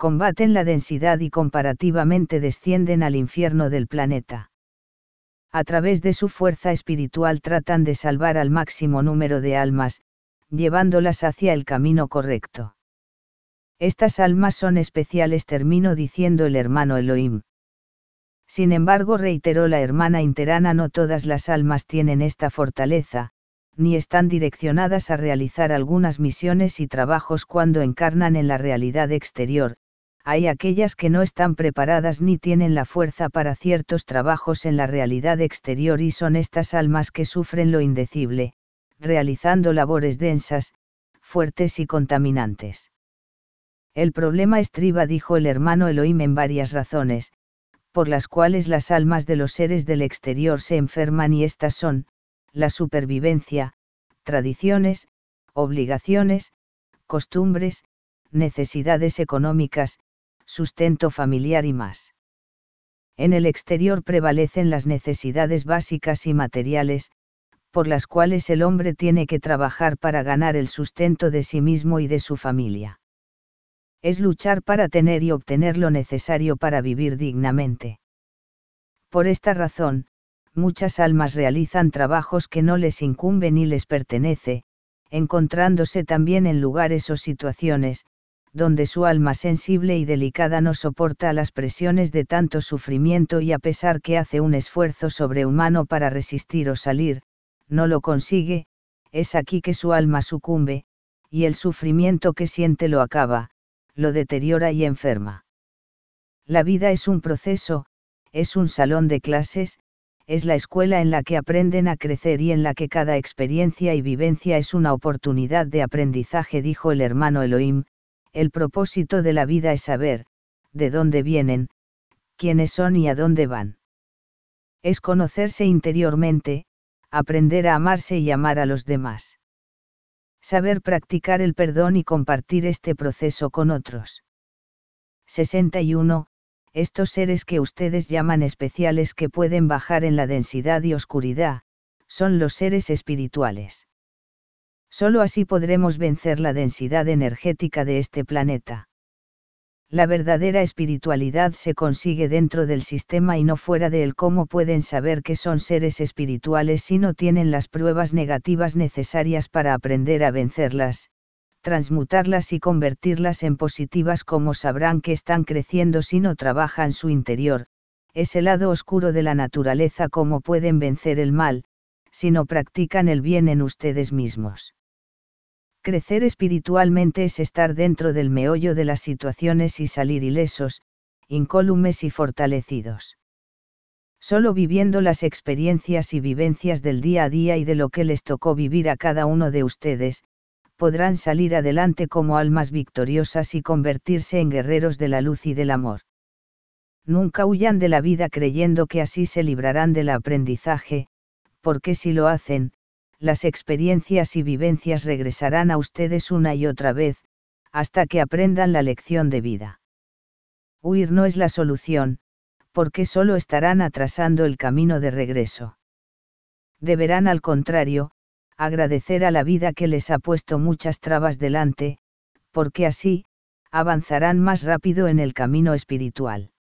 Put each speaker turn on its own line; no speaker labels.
combaten la densidad y comparativamente descienden al infierno del planeta. A través de su fuerza espiritual tratan de salvar al máximo número de almas, llevándolas hacia el camino correcto. Estas almas son especiales, terminó diciendo el hermano Elohim. Sin embargo, reiteró la hermana Interana, no todas las almas tienen esta fortaleza, ni están direccionadas a realizar algunas misiones y trabajos cuando encarnan en la realidad exterior. Hay aquellas que no están preparadas ni tienen la fuerza para ciertos trabajos en la realidad exterior y son estas almas que sufren lo indecible, realizando labores densas, fuertes y contaminantes. El problema estriba, dijo el hermano Elohim, en varias razones, por las cuales las almas de los seres del exterior se enferman, y estas son: la supervivencia, tradiciones, obligaciones, costumbres, necesidades económicas, sustento familiar y más. En el exterior prevalecen las necesidades básicas y materiales, por las cuales el hombre tiene que trabajar para ganar el sustento de sí mismo y de su familia. Es luchar para tener y obtener lo necesario para vivir dignamente. Por esta razón, muchas almas realizan trabajos que no les incumben ni les pertenece, encontrándose también en lugares o situaciones, donde su alma sensible y delicada no soporta las presiones de tanto sufrimiento y, a pesar que hace un esfuerzo sobrehumano para resistir o salir, no lo consigue. Es aquí que su alma sucumbe, y el sufrimiento que siente lo acaba, lo deteriora y enferma. La vida es un proceso, es un salón de clases, es la escuela en la que aprenden a crecer y en la que cada experiencia y vivencia es una oportunidad de aprendizaje, dijo el hermano Elohim. El propósito de la vida es saber de dónde vienen, quiénes son y a dónde van. Es conocerse interiormente, aprender a amarse y amar a los demás. Saber practicar el perdón y compartir este proceso con otros. 61. Estos seres que ustedes llaman especiales, que pueden bajar en la densidad y oscuridad, son los seres espirituales. Solo así podremos vencer la densidad energética de este planeta. La verdadera espiritualidad se consigue dentro del sistema y no fuera de él. ¿Cómo pueden saber que son seres espirituales si no tienen las pruebas negativas necesarias para aprender a vencerlas, transmutarlas y convertirlas en positivas? ¿Cómo sabrán que están creciendo si no trabajan su interior, ese lado oscuro de la naturaleza? ¿Cómo pueden vencer el mal, si no practican el bien en ustedes mismos? Crecer espiritualmente es estar dentro del meollo de las situaciones y salir ilesos, incólumes y fortalecidos. Solo viviendo las experiencias y vivencias del día a día y de lo que les tocó vivir a cada uno de ustedes, podrán salir adelante como almas victoriosas y convertirse en guerreros de la luz y del amor. Nunca huyan de la vida creyendo que así se librarán del aprendizaje, porque si lo hacen, las experiencias y vivencias regresarán a ustedes una y otra vez, hasta que aprendan la lección de vida. Huir no es la solución, porque solo estarán atrasando el camino de regreso. Deberán, al contrario, agradecer a la vida que les ha puesto muchas trabas delante, porque así, avanzarán más rápido en el camino espiritual.